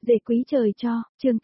Dễ quý trời cho, chương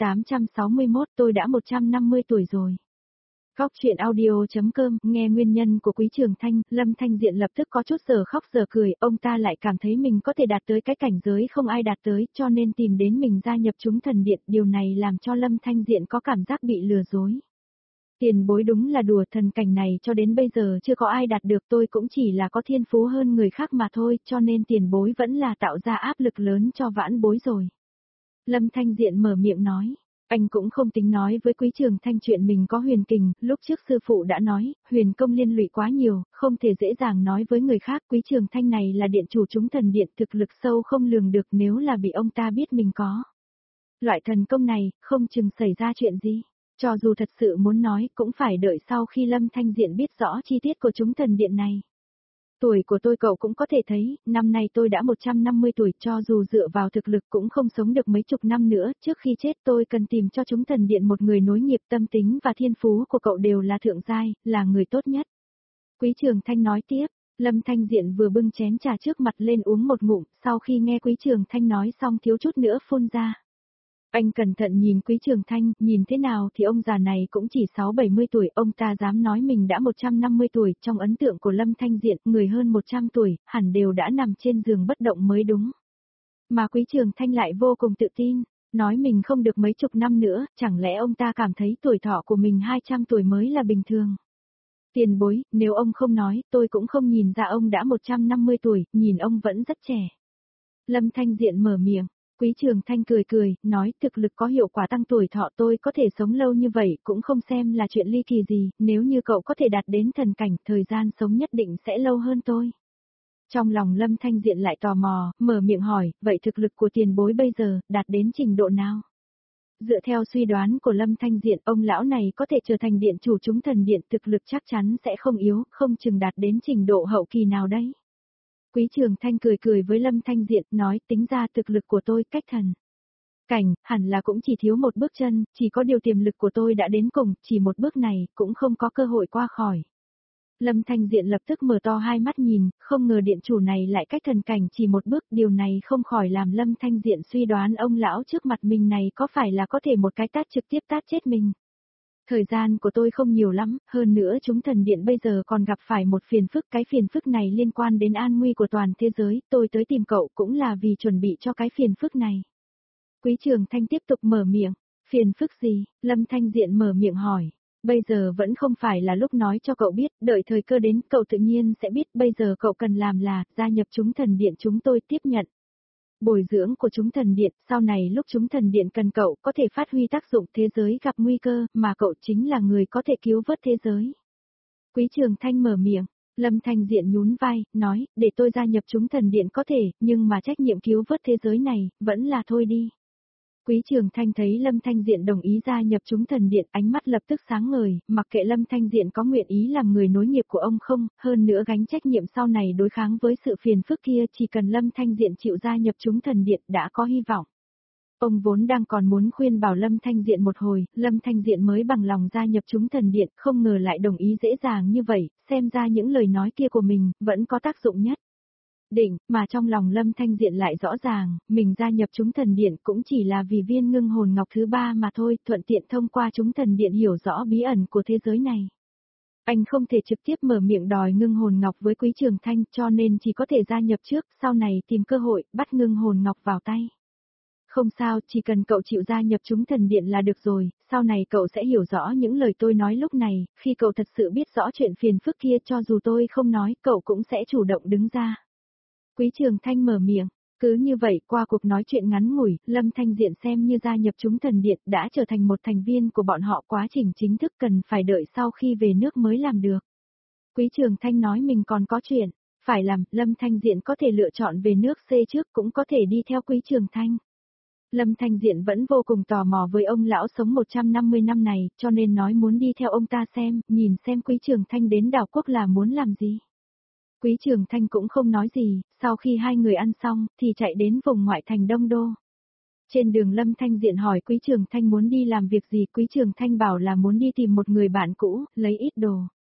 861 tôi đã 150 tuổi rồi. Góc chuyện audio.com nghe nguyên nhân của Quý Trường Thanh, Lâm Thanh Diện lập tức có chút giờ khóc giờ cười, ông ta lại cảm thấy mình có thể đạt tới cái cảnh giới không ai đạt tới cho nên tìm đến mình gia nhập chúng thần điện, điều này làm cho Lâm Thanh Diện có cảm giác bị lừa dối. Tiền bối đúng là đùa, thần cảnh này cho đến bây giờ chưa có ai đạt được, tôi cũng chỉ là có thiên phú hơn người khác mà thôi, cho nên tiền bối vẫn là tạo ra áp lực lớn cho vãn bối rồi. Lâm Thanh Diện mở miệng nói, anh cũng không tính nói với Quý Trường Thanh chuyện mình có huyền kình, lúc trước sư phụ đã nói, huyền công liên lụy quá nhiều, không thể dễ dàng nói với người khác. Quý Trường Thanh này là điện chủ chúng thần điện, thực lực sâu không lường được, nếu là bị ông ta biết mình có loại thần công này, không chừng xảy ra chuyện gì. Cho dù thật sự muốn nói, cũng phải đợi sau khi Lâm Thanh Diện biết rõ chi tiết của chúng thần điện này. Tuổi của tôi cậu cũng có thể thấy, năm nay tôi đã 150 tuổi, cho dù dựa vào thực lực cũng không sống được mấy chục năm nữa, trước khi chết tôi cần tìm cho chúng thần điện một người nối nghiệp. Tâm tính và thiên phú của cậu đều là thượng giai, là người tốt nhất. Quý Trường Thanh nói tiếp, Lâm Thanh Diện vừa bưng chén trà trước mặt lên uống một ngụm, sau khi nghe Quý Trường Thanh nói xong thiếu chút nữa phun ra. Anh cẩn thận nhìn Quý Trường Thanh, nhìn thế nào thì ông già này cũng chỉ 60-70 tuổi, ông ta dám nói mình đã 150 tuổi, trong ấn tượng của Lâm Thanh Diện, người hơn 100 tuổi, hẳn đều đã nằm trên giường bất động mới đúng. Mà Quý Trường Thanh lại vô cùng tự tin, nói mình không được mấy chục năm nữa, chẳng lẽ ông ta cảm thấy tuổi thọ của mình 200 tuổi mới là bình thường. Tiền bối, nếu ông không nói, tôi cũng không nhìn ra ông đã 150 tuổi, nhìn ông vẫn rất trẻ. Lâm Thanh Diện mở miệng. Quý Trường Thanh cười cười, nói thực lực có hiệu quả tăng tuổi thọ, tôi có thể sống lâu như vậy cũng không xem là chuyện ly kỳ gì, nếu như cậu có thể đạt đến thần cảnh, thời gian sống nhất định sẽ lâu hơn tôi. Trong lòng Lâm Thanh Diện lại tò mò, mở miệng hỏi, vậy thực lực của tiền bối bây giờ, đạt đến trình độ nào? Dựa theo suy đoán của Lâm Thanh Diện, ông lão này có thể trở thành điện chủ chúng thần điện, thực lực chắc chắn sẽ không yếu, không chừng đạt đến trình độ hậu kỳ nào đấy. Quý Trường Thanh cười cười với Lâm Thanh Diện, nói tính ra thực lực của tôi cách thần cảnh, hẳn là cũng chỉ thiếu một bước chân, chỉ có điều tiềm lực của tôi đã đến cùng, chỉ một bước này, cũng không có cơ hội qua khỏi. Lâm Thanh Diện lập tức mở to hai mắt nhìn, không ngờ điện chủ này lại cách thần cảnh chỉ một bước, điều này không khỏi làm Lâm Thanh Diện suy đoán ông lão trước mặt mình này có phải là có thể một cái tát trực tiếp tát chết mình. Thời gian của tôi không nhiều lắm, hơn nữa chúng thần điện bây giờ còn gặp phải một phiền phức, cái phiền phức này liên quan đến an nguy của toàn thế giới, tôi tới tìm cậu cũng là vì chuẩn bị cho cái phiền phức này. Quý Trường Thanh tiếp tục mở miệng, phiền phức gì? Lâm Thanh Diện mở miệng hỏi, bây giờ vẫn không phải là lúc nói cho cậu biết, đợi thời cơ đến cậu tự nhiên sẽ biết, bây giờ cậu cần làm là gia nhập chúng thần điện chúng tôi tiếp nhận bồi dưỡng của chúng thần điện, sau này lúc chúng thần điện cần cậu có thể phát huy tác dụng, thế giới gặp nguy cơ, mà cậu chính là người có thể cứu vớt thế giới. Quý Trường Thanh mở miệng, Lâm Thanh Diện nhún vai, nói, để tôi gia nhập chúng thần điện có thể, nhưng mà trách nhiệm cứu vớt thế giới này, vẫn là thôi đi. Quý Trường Thanh thấy Lâm Thanh Diện đồng ý gia nhập chúng thần điện, ánh mắt lập tức sáng ngời, mặc kệ Lâm Thanh Diện có nguyện ý làm người nối nghiệp của ông không, hơn nữa gánh trách nhiệm sau này đối kháng với sự phiền phức kia, chỉ cần Lâm Thanh Diện chịu gia nhập chúng thần điện đã có hy vọng. Ông vốn đang còn muốn khuyên bảo Lâm Thanh Diện một hồi, Lâm Thanh Diện mới bằng lòng gia nhập chúng thần điện, không ngờ lại đồng ý dễ dàng như vậy, xem ra những lời nói kia của mình, vẫn có tác dụng nhất định, mà trong lòng Lâm Thanh Diện lại rõ ràng, mình gia nhập chúng thần điện cũng chỉ là vì viên ngưng hồn ngọc thứ 3 mà thôi, thuận tiện thông qua chúng thần điện hiểu rõ bí ẩn của thế giới này. Anh không thể trực tiếp mở miệng đòi ngưng hồn ngọc với Quý Trường Thanh, cho nên chỉ có thể gia nhập trước, sau này tìm cơ hội, bắt ngưng hồn ngọc vào tay. Không sao, chỉ cần cậu chịu gia nhập chúng thần điện là được rồi, sau này cậu sẽ hiểu rõ những lời tôi nói lúc này, khi cậu thật sự biết rõ chuyện phiền phức kia, cho dù tôi không nói, cậu cũng sẽ chủ động đứng ra. Quý Trường Thanh mở miệng, cứ như vậy qua cuộc nói chuyện ngắn ngủi, Lâm Thanh Diện xem như gia nhập chúng thần điện đã trở thành một thành viên của bọn họ, quá trình chính thức cần phải đợi sau khi về nước mới làm được. Quý Trường Thanh nói mình còn có chuyện phải làm, Lâm Thanh Diện có thể lựa chọn về nước C trước cũng có thể đi theo Quý Trường Thanh. Lâm Thanh Diện vẫn vô cùng tò mò với ông lão sống 150 năm này, cho nên nói muốn đi theo ông ta xem, nhìn xem Quý Trường Thanh đến đảo quốc là muốn làm gì. Quý Trường Thanh cũng không nói gì, sau khi hai người ăn xong, thì chạy đến vùng ngoại thành Đông Đô. Trên đường Lâm Thanh Diện hỏi Quý Trường Thanh muốn đi làm việc gì, Quý Trường Thanh bảo là muốn đi tìm một người bạn cũ, lấy ít đồ.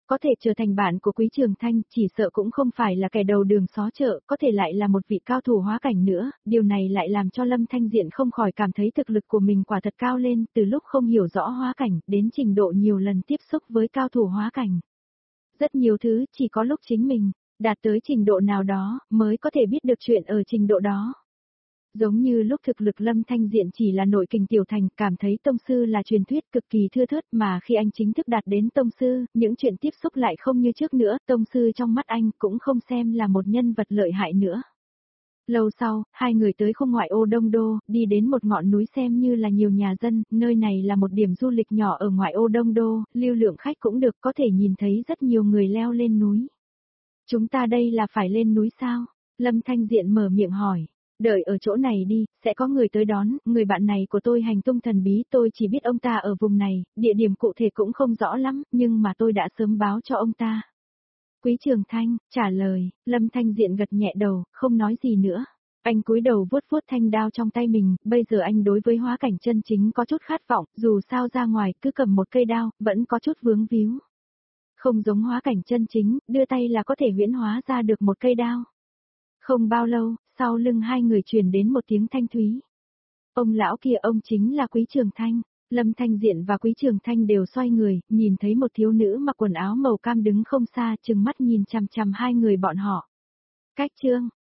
Có thể trở thành bạn của Quý Trường Thanh, chỉ sợ cũng không phải là kẻ đầu đường xó chợ, có thể lại là một vị cao thủ hóa cảnh nữa, điều này lại làm cho Lâm Thanh Diện không khỏi cảm thấy thực lực của mình quả thật cao lên, từ lúc không hiểu rõ hóa cảnh, đến trình độ nhiều lần tiếp xúc với cao thủ hóa cảnh. Rất nhiều thứ, chỉ có lúc chính mình, đạt tới trình độ nào đó, mới có thể biết được chuyện ở trình độ đó. Giống như lúc thực lực Lâm Thanh Diện chỉ là nội kình tiểu thành, cảm thấy tông sư là truyền thuyết cực kỳ thưa thớt, mà khi anh chính thức đạt đến tông sư, những chuyện tiếp xúc lại không như trước nữa, tông sư trong mắt anh cũng không xem là một nhân vật lợi hại nữa. Lâu sau, hai người tới khu ngoại ô Đông Đô, đi đến một ngọn núi xem như là nhiều nhà dân, nơi này là một điểm du lịch nhỏ ở ngoại ô Đông Đô, lưu lượng khách cũng được, có thể nhìn thấy rất nhiều người leo lên núi. Chúng ta đây là phải lên núi sao? Lâm Thanh Diện mở miệng hỏi. Đợi ở chỗ này đi, sẽ có người tới đón, người bạn này của tôi hành tung thần bí, tôi chỉ biết ông ta ở vùng này, địa điểm cụ thể cũng không rõ lắm, nhưng mà tôi đã sớm báo cho ông ta. Quý Trường Thanh, trả lời, Lâm Thanh Diện gật nhẹ đầu, không nói gì nữa. Anh cúi đầu vuốt vuốt thanh đao trong tay mình, bây giờ anh đối với hóa cảnh chân chính có chút khát vọng, dù sao ra ngoài cứ cầm một cây đao, vẫn có chút vướng víu. Không giống hóa cảnh chân chính, đưa tay là có thể huyễn hóa ra được một cây đao. Không bao lâu, sau lưng hai người truyền đến một tiếng thanh thúy. Ông lão kia ông chính là Quý Trường Thanh. Lâm Thanh Diện và Quý Trường Thanh đều xoay người, nhìn thấy một thiếu nữ mặc quần áo màu cam đứng không xa, trừng mắt nhìn chằm chằm hai người bọn họ. Cách chương